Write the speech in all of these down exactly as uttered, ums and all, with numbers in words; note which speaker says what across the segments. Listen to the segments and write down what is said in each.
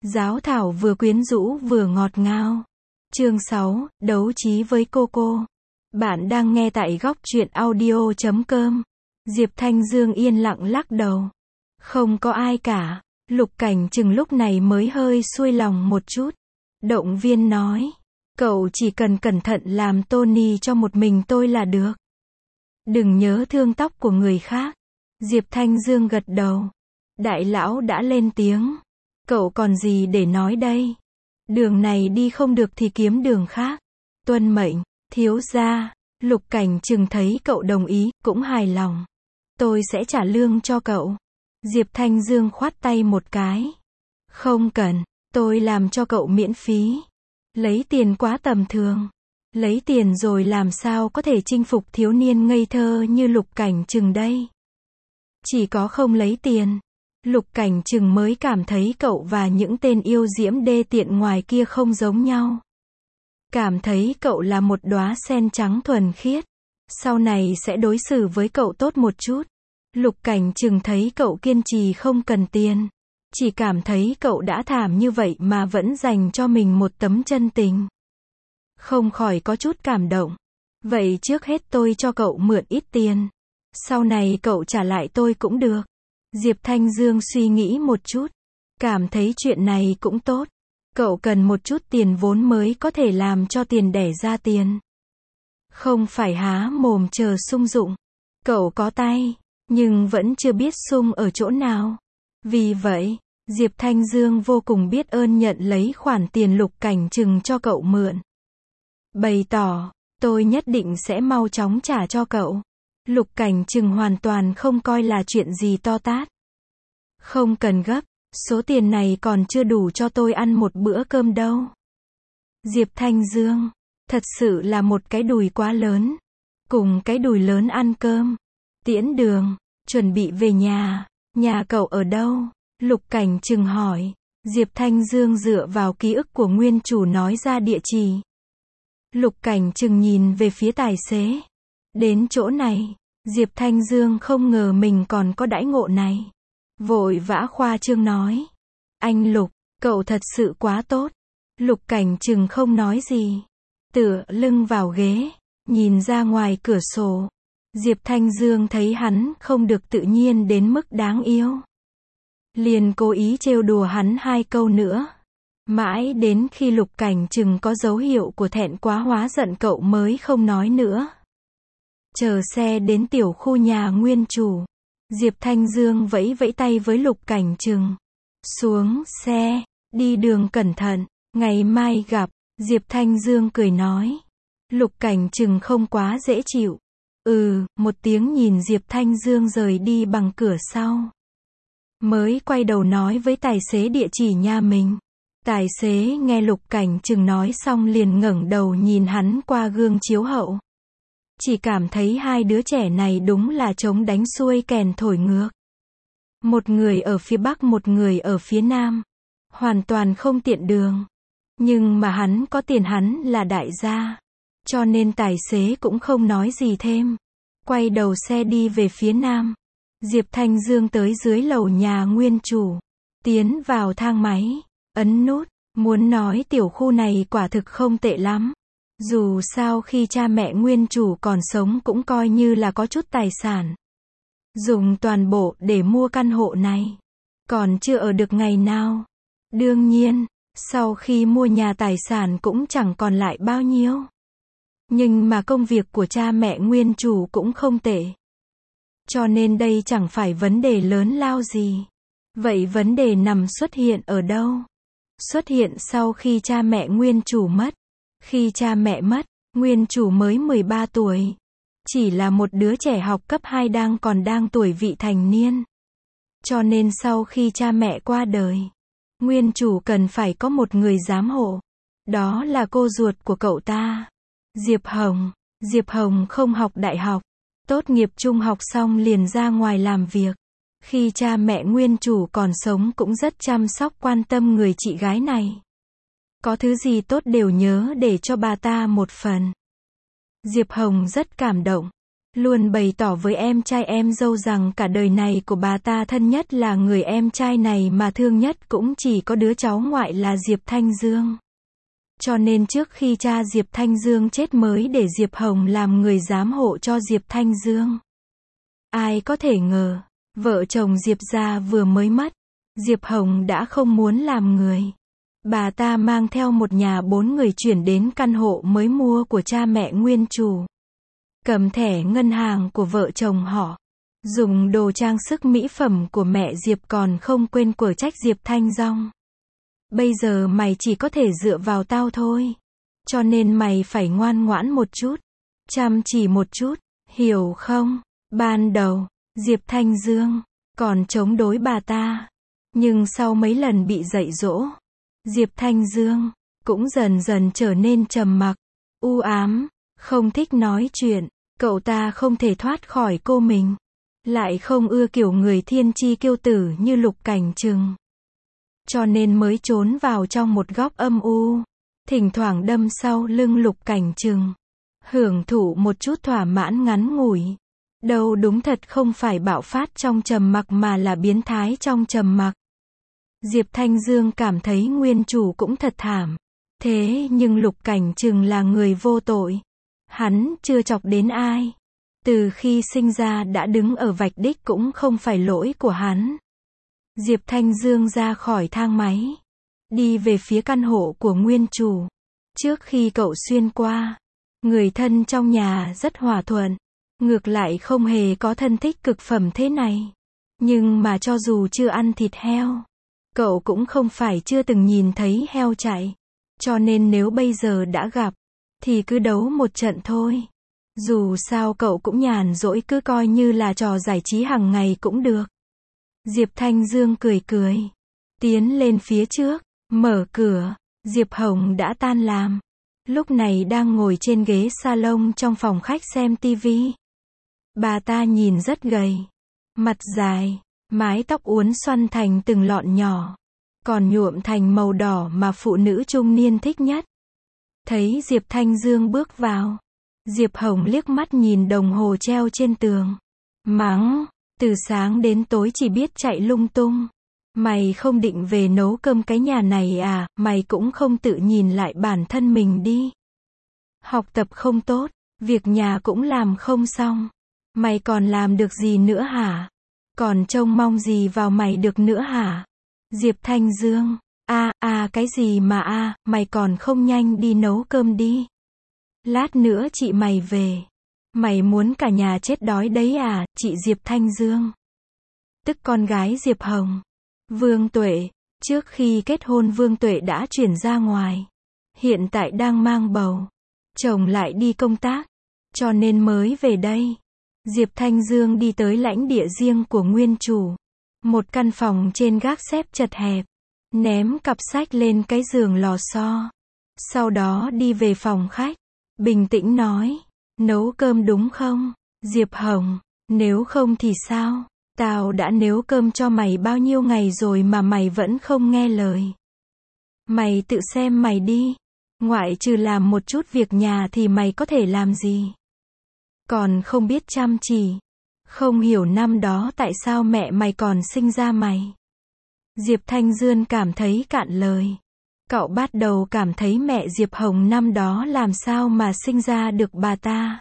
Speaker 1: Giáo thảo vừa quyến rũ vừa ngọt ngào. Chương sáu, đấu trí với cô cô. Bạn đang nghe tại góc truyện audio chấm com. Diệp Thanh Dương yên lặng lắc đầu. Không có ai cả. Lục Cảnh Trừng lúc này mới hơi xuôi lòng một chút. Động viên nói. Cậu chỉ cần cẩn thận làm Tony cho một mình tôi là được. Đừng nhớ thương tóc của người khác. Diệp Thanh Dương gật đầu. Đại lão đã lên tiếng. Cậu còn gì để nói đây? Đường này đi không được thì kiếm đường khác. Tuân mệnh, thiếu gia. Lục Cảnh Trừng thấy cậu đồng ý, cũng hài lòng. Tôi sẽ trả lương cho cậu. Diệp Thanh Dương khoát tay một cái. Không cần, tôi làm cho cậu miễn phí. Lấy tiền quá tầm thường. Lấy tiền rồi làm sao có thể chinh phục thiếu niên ngây thơ như Lục Cảnh Trừng đây? Chỉ có không lấy tiền, Lục Cảnh Trừng mới cảm thấy cậu và những tên yêu diễm đê tiện ngoài kia không giống nhau. Cảm thấy cậu là một đóa sen trắng thuần khiết. Sau này sẽ đối xử với cậu tốt một chút. Lục Cảnh Trừng thấy cậu kiên trì không cần tiền. Chỉ cảm thấy cậu đã thảm như vậy mà vẫn dành cho mình một tấm chân tình. Không khỏi có chút cảm động. Vậy trước hết tôi cho cậu mượn ít tiền. Sau này cậu trả lại tôi cũng được. Diệp Thanh Dương suy nghĩ một chút. Cảm thấy chuyện này cũng tốt. Cậu cần một chút tiền vốn mới có thể làm cho tiền đẻ ra tiền. Không phải há mồm chờ sung dụng. Cậu có tay, nhưng vẫn chưa biết sung ở chỗ nào. Vì vậy, Diệp Thanh Dương vô cùng biết ơn nhận lấy khoản tiền Lục Cảnh Trừng cho cậu mượn. Bày tỏ, tôi nhất định sẽ mau chóng trả cho cậu. Lục Cảnh Trừng hoàn toàn không coi là chuyện gì to tát. Không cần gấp, số tiền này còn chưa đủ cho tôi ăn một bữa cơm đâu. Diệp Thanh Dương, thật sự là một cái đùi quá lớn. Cùng cái đùi lớn ăn cơm. Tiễn đường, chuẩn bị về nhà. Nhà cậu ở đâu? Lục Cảnh Trừng hỏi. Diệp Thanh Dương dựa vào ký ức của nguyên chủ nói ra địa chỉ. Lục Cảnh Trừng nhìn về phía tài xế. Đến chỗ này, Diệp Thanh Dương không ngờ mình còn có đãi ngộ này. Vội vã khoa trương nói. Anh Lục, cậu thật sự quá tốt. Lục Cảnh Trừng không nói gì. Tựa lưng vào ghế, nhìn ra ngoài cửa sổ. Diệp Thanh Dương thấy hắn không được tự nhiên đến mức đáng yêu. Liền cố ý trêu đùa hắn hai câu nữa. Mãi đến khi Lục Cảnh Trừng có dấu hiệu của thẹn quá hóa giận cậu mới không nói nữa. Chờ xe đến tiểu khu nhà nguyên chủ. Diệp Thanh Dương vẫy vẫy tay với Lục Cảnh Trừng. Xuống xe, đi đường cẩn thận, ngày mai gặp. Diệp Thanh Dương cười nói. Lục Cảnh Trừng không quá dễ chịu. Ừ, một tiếng nhìn Diệp Thanh Dương rời đi bằng cửa sau. Mới quay đầu nói với tài xế địa chỉ nhà mình. Tài xế nghe Lục Cảnh Trừng nói xong liền ngẩng đầu nhìn hắn qua gương chiếu hậu. Chỉ cảm thấy hai đứa trẻ này đúng là trống đánh xuôi kèn thổi ngược. Một người ở phía bắc một người ở phía nam. Hoàn toàn không tiện đường. Nhưng mà hắn có tiền, hắn là đại gia. Cho nên tài xế cũng không nói gì thêm. Quay đầu xe đi về phía nam. Diệp Thanh Dương tới dưới lầu nhà nguyên chủ. Tiến vào thang máy. Ấn nút. Muốn nói tiểu khu này quả thực không tệ lắm. Dù sao khi cha mẹ nguyên chủ còn sống cũng coi như là có chút tài sản. Dùng toàn bộ để mua căn hộ này. Còn chưa ở được ngày nào. Đương nhiên, sau khi mua nhà tài sản cũng chẳng còn lại bao nhiêu. Nhưng mà công việc của cha mẹ nguyên chủ cũng không tệ. Cho nên đây chẳng phải vấn đề lớn lao gì. Vậy vấn đề nằm xuất hiện ở đâu? Xuất hiện sau khi cha mẹ nguyên chủ mất. Khi cha mẹ mất, nguyên chủ mới mười ba tuổi. Chỉ là một đứa trẻ học cấp hai đang còn đang tuổi vị thành niên. Cho nên sau khi cha mẹ qua đời, nguyên chủ cần phải có một người giám hộ. Đó là cô ruột của cậu ta. Diệp Hồng. Diệp Hồng không học đại học. Tốt nghiệp trung học xong liền ra ngoài làm việc. Khi cha mẹ nguyên chủ còn sống cũng rất chăm sóc quan tâm người chị gái này. Có thứ gì tốt đều nhớ để cho bà ta một phần. Diệp Hồng rất cảm động. luôn bày tỏ với em trai em dâu rằng cả đời này của bà ta thân nhất là người em trai này mà thương nhất cũng chỉ có đứa cháu ngoại là Diệp Thanh Dương. Cho nên trước khi cha Diệp Thanh Dương chết mới để Diệp Hồng làm người giám hộ cho Diệp Thanh Dương. Ai có thể ngờ, vợ chồng Diệp gia vừa mới mất, Diệp Hồng đã không muốn làm người. Bà ta mang theo một nhà bốn người chuyển đến căn hộ mới mua của cha mẹ nguyên chủ. Cầm thẻ ngân hàng của vợ chồng họ. Dùng đồ trang sức mỹ phẩm của mẹ Diệp còn không quên quở trách Diệp Thanh Dương. Bây giờ mày chỉ có thể dựa vào tao thôi. Cho nên mày phải ngoan ngoãn một chút. Chăm chỉ một chút. Hiểu không? Ban đầu, Diệp Thanh Dương còn chống đối bà ta. Nhưng sau mấy lần bị dạy dỗ, Diệp Thanh Dương cũng dần dần trở nên trầm mặc, u ám, không thích nói chuyện. Cậu ta không thể thoát khỏi cô mình. Lại không ưa kiểu người thiên chi kiêu tử như Lục Cảnh Trừng. Cho nên mới trốn vào trong một góc âm u. Thỉnh thoảng đâm sau lưng Lục Cảnh Trừng. Hưởng thụ một chút thỏa mãn ngắn ngủi. Đâu đúng thật không phải bạo phát trong trầm mặc mà là biến thái trong trầm mặc. Diệp Thanh Dương cảm thấy nguyên chủ cũng thật thảm. Thế nhưng Lục Cảnh Trừng là người vô tội. Hắn chưa chọc đến ai. Từ khi sinh ra đã đứng ở vạch đích cũng không phải lỗi của hắn. Diệp Thanh Dương ra khỏi thang máy. Đi về phía căn hộ của nguyên chủ. Trước khi cậu xuyên qua, người thân trong nhà rất hòa thuận. Ngược lại không hề có thân thích cực phẩm thế này. Nhưng mà cho dù chưa ăn thịt heo, cậu cũng không phải chưa từng nhìn thấy heo chạy. Cho nên nếu bây giờ đã gặp, thì cứ đấu một trận thôi. Dù sao cậu cũng nhàn rỗi, cứ coi như là trò giải trí hàng ngày cũng được. Diệp Thanh Dương cười cười. Tiến lên phía trước, mở cửa. Diệp Hồng đã tan làm. Lúc này đang ngồi trên ghế salon trong phòng khách xem tivi. Bà ta nhìn rất gầy. Mặt dài, mái tóc uốn xoăn thành từng lọn nhỏ. Còn nhuộm thành màu đỏ mà phụ nữ trung niên thích nhất. Thấy Diệp Thanh Dương bước vào. Diệp Hồng liếc mắt nhìn đồng hồ treo trên tường. Mắng, từ sáng đến tối chỉ biết chạy lung tung. Mày không định về nấu cơm cái nhà này à, mày cũng không tự nhìn lại bản thân mình đi. Học tập không tốt, việc nhà cũng làm không xong. Mày còn làm được gì nữa hả? Còn trông mong gì vào mày được nữa hả? Diệp Thanh Dương, a a cái gì mà a à, mày còn không nhanh đi nấu cơm đi. Lát nữa chị mày về. Mày muốn cả nhà chết đói đấy à, chị Diệp Thanh Dương. Tức con gái Diệp Hồng. Vương Tuệ, trước khi kết hôn Vương Tuệ đã chuyển ra ngoài. Hiện tại đang mang bầu. Chồng lại đi công tác. Cho nên mới về đây. Diệp Thanh Dương đi tới lãnh địa riêng của nguyên chủ. Một căn phòng trên gác xếp chật hẹp. Ném cặp sách lên cái giường lò xo. Sau đó đi về phòng khách. Bình tĩnh nói. Nấu cơm đúng không? Diệp Hồng, nếu không thì sao? Tao đã nấu cơm cho mày bao nhiêu ngày rồi mà mày vẫn không nghe lời. Mày tự xem mày đi. Ngoại trừ làm một chút việc nhà thì mày có thể làm gì? Còn không biết chăm chỉ. Không hiểu năm đó tại sao mẹ mày còn sinh ra mày. Diệp Thanh Dương cảm thấy cạn lời. Cậu bắt đầu cảm thấy mẹ Diệp Hồng năm đó làm sao mà sinh ra được bà ta.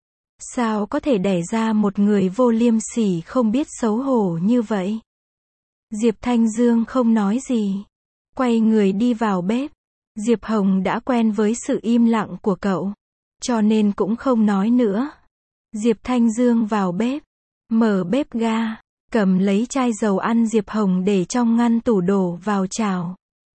Speaker 1: Sao có thể đẻ ra một người vô liêm sỉ không biết xấu hổ như vậy? Diệp Thanh Dương không nói gì. Quay người đi vào bếp. Diệp Hồng đã quen với sự im lặng của cậu. Cho nên cũng không nói nữa. Diệp Thanh Dương vào bếp. Mở bếp ga. Cầm lấy chai dầu ăn Diệp Hồng để trong ngăn tủ đổ vào chảo.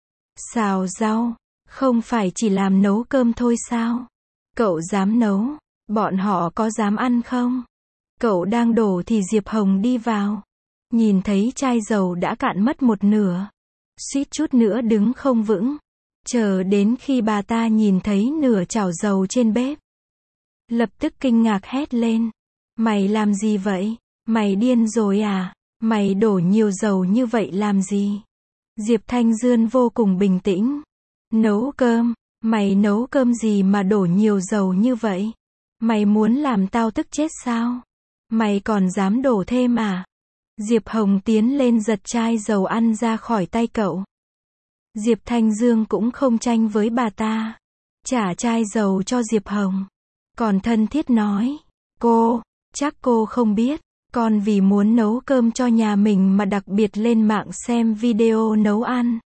Speaker 1: Xào rau. Không phải chỉ làm nấu cơm thôi sao? Cậu dám nấu. Bọn họ có dám ăn không? Cậu đang đổ thì Diệp Hồng đi vào. Nhìn thấy chai dầu đã cạn mất một nửa. Suýt chút nữa đứng không vững. Chờ đến khi bà ta nhìn thấy nửa chảo dầu trên bếp. Lập tức kinh ngạc hét lên. Mày làm gì vậy? Mày điên rồi à? Mày đổ nhiều dầu như vậy làm gì? Diệp Thanh Dương vô cùng bình tĩnh. Nấu cơm. Mày nấu cơm gì mà đổ nhiều dầu như vậy? Mày muốn làm tao tức chết sao? Mày còn dám đổ thêm à? Diệp Hồng tiến lên giật chai dầu ăn ra khỏi tay cậu. Diệp Thanh Dương cũng không tranh với bà ta. Trả chai dầu cho Diệp Hồng. Còn thân thiết nói. Cô, chắc cô không biết. Con vì muốn nấu cơm cho nhà mình mà đặc biệt lên mạng xem video nấu ăn.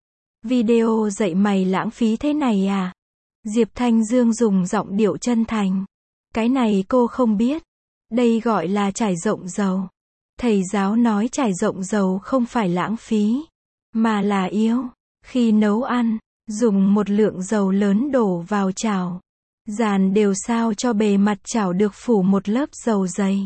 Speaker 1: Video dạy mày lãng phí thế này à? Diệp Thanh Dương dùng giọng điệu chân thành. Cái này cô không biết. Đây gọi là trải rộng dầu. Thầy giáo nói trải rộng dầu không phải lãng phí, mà là yêu. Khi nấu ăn, dùng một lượng dầu lớn đổ vào chảo. Dàn đều sao cho bề mặt chảo được phủ một lớp dầu dày.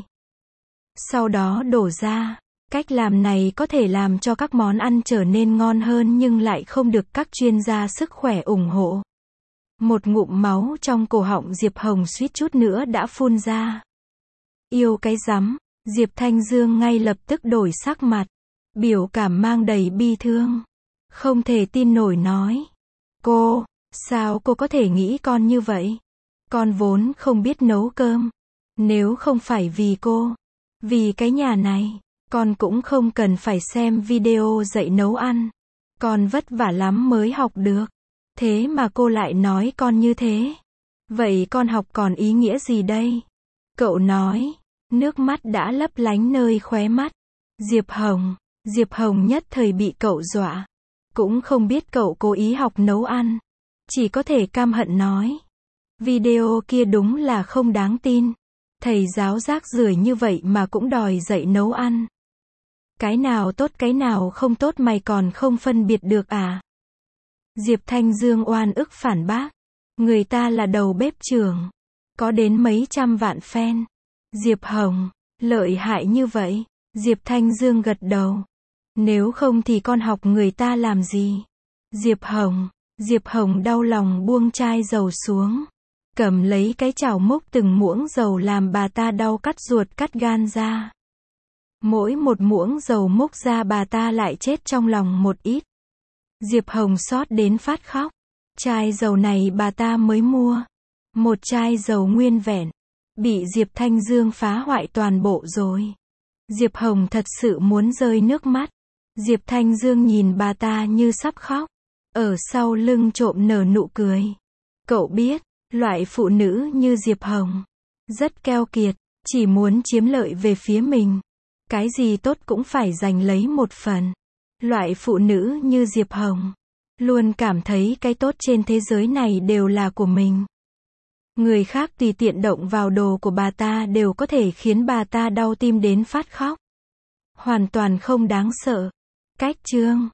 Speaker 1: Sau đó đổ ra. Cách làm này có thể làm cho các món ăn trở nên ngon hơn nhưng lại không được các chuyên gia sức khỏe ủng hộ. Một ngụm máu trong cổ họng Diệp Hồng suýt chút nữa đã phun ra. Yêu cái rắm, Diệp Thanh Dương ngay lập tức đổi sắc mặt. Biểu cảm mang đầy bi thương. Không thể tin nổi nói. Cô, sao cô có thể nghĩ con như vậy? Con vốn không biết nấu cơm. Nếu không phải vì cô, vì cái nhà này, con cũng không cần phải xem video dạy nấu ăn. Con vất vả lắm mới học được. Thế mà cô lại nói con như thế. Vậy con học còn ý nghĩa gì đây? Cậu nói. Nước mắt đã lấp lánh nơi khóe mắt. Diệp Hồng. Diệp Hồng nhất thời bị cậu dọa. Cũng không biết cậu cố ý học nấu ăn. Chỉ có thể căm hận nói. Video kia đúng là không đáng tin. Thầy giáo rác rưởi như vậy mà cũng đòi dạy nấu ăn. Cái nào tốt cái nào không tốt mày còn không phân biệt được à? Diệp Thanh Dương oan ức phản bác. Người ta là đầu bếp trưởng. Có đến mấy trăm vạn fan. Diệp Hồng, lợi hại như vậy. Diệp Thanh Dương gật đầu. Nếu không thì con học người ta làm gì? Diệp Hồng, Diệp Hồng đau lòng buông chai dầu xuống. Cầm lấy cái chảo múc từng muỗng dầu làm bà ta đau cắt ruột cắt gan ra. Mỗi một muỗng dầu múc ra bà ta lại chết trong lòng một ít. Diệp Hồng xót đến phát khóc. Chai dầu này bà ta mới mua. Một chai dầu nguyên vẹn. Bị Diệp Thanh Dương phá hoại toàn bộ rồi. Diệp Hồng thật sự muốn rơi nước mắt. Diệp Thanh Dương nhìn bà ta như sắp khóc. Ở sau lưng trộm nở nụ cười. Cậu biết, loại phụ nữ như Diệp Hồng. Rất keo kiệt, chỉ muốn chiếm lợi về phía mình. Cái gì tốt cũng phải giành lấy một phần. Loại phụ nữ như Diệp Hồng. Luôn cảm thấy cái tốt trên thế giới này đều là của mình. Người khác tùy tiện động vào đồ của bà ta đều có thể khiến bà ta đau tim đến phát khóc. Hoàn toàn không đáng sợ. Cách chương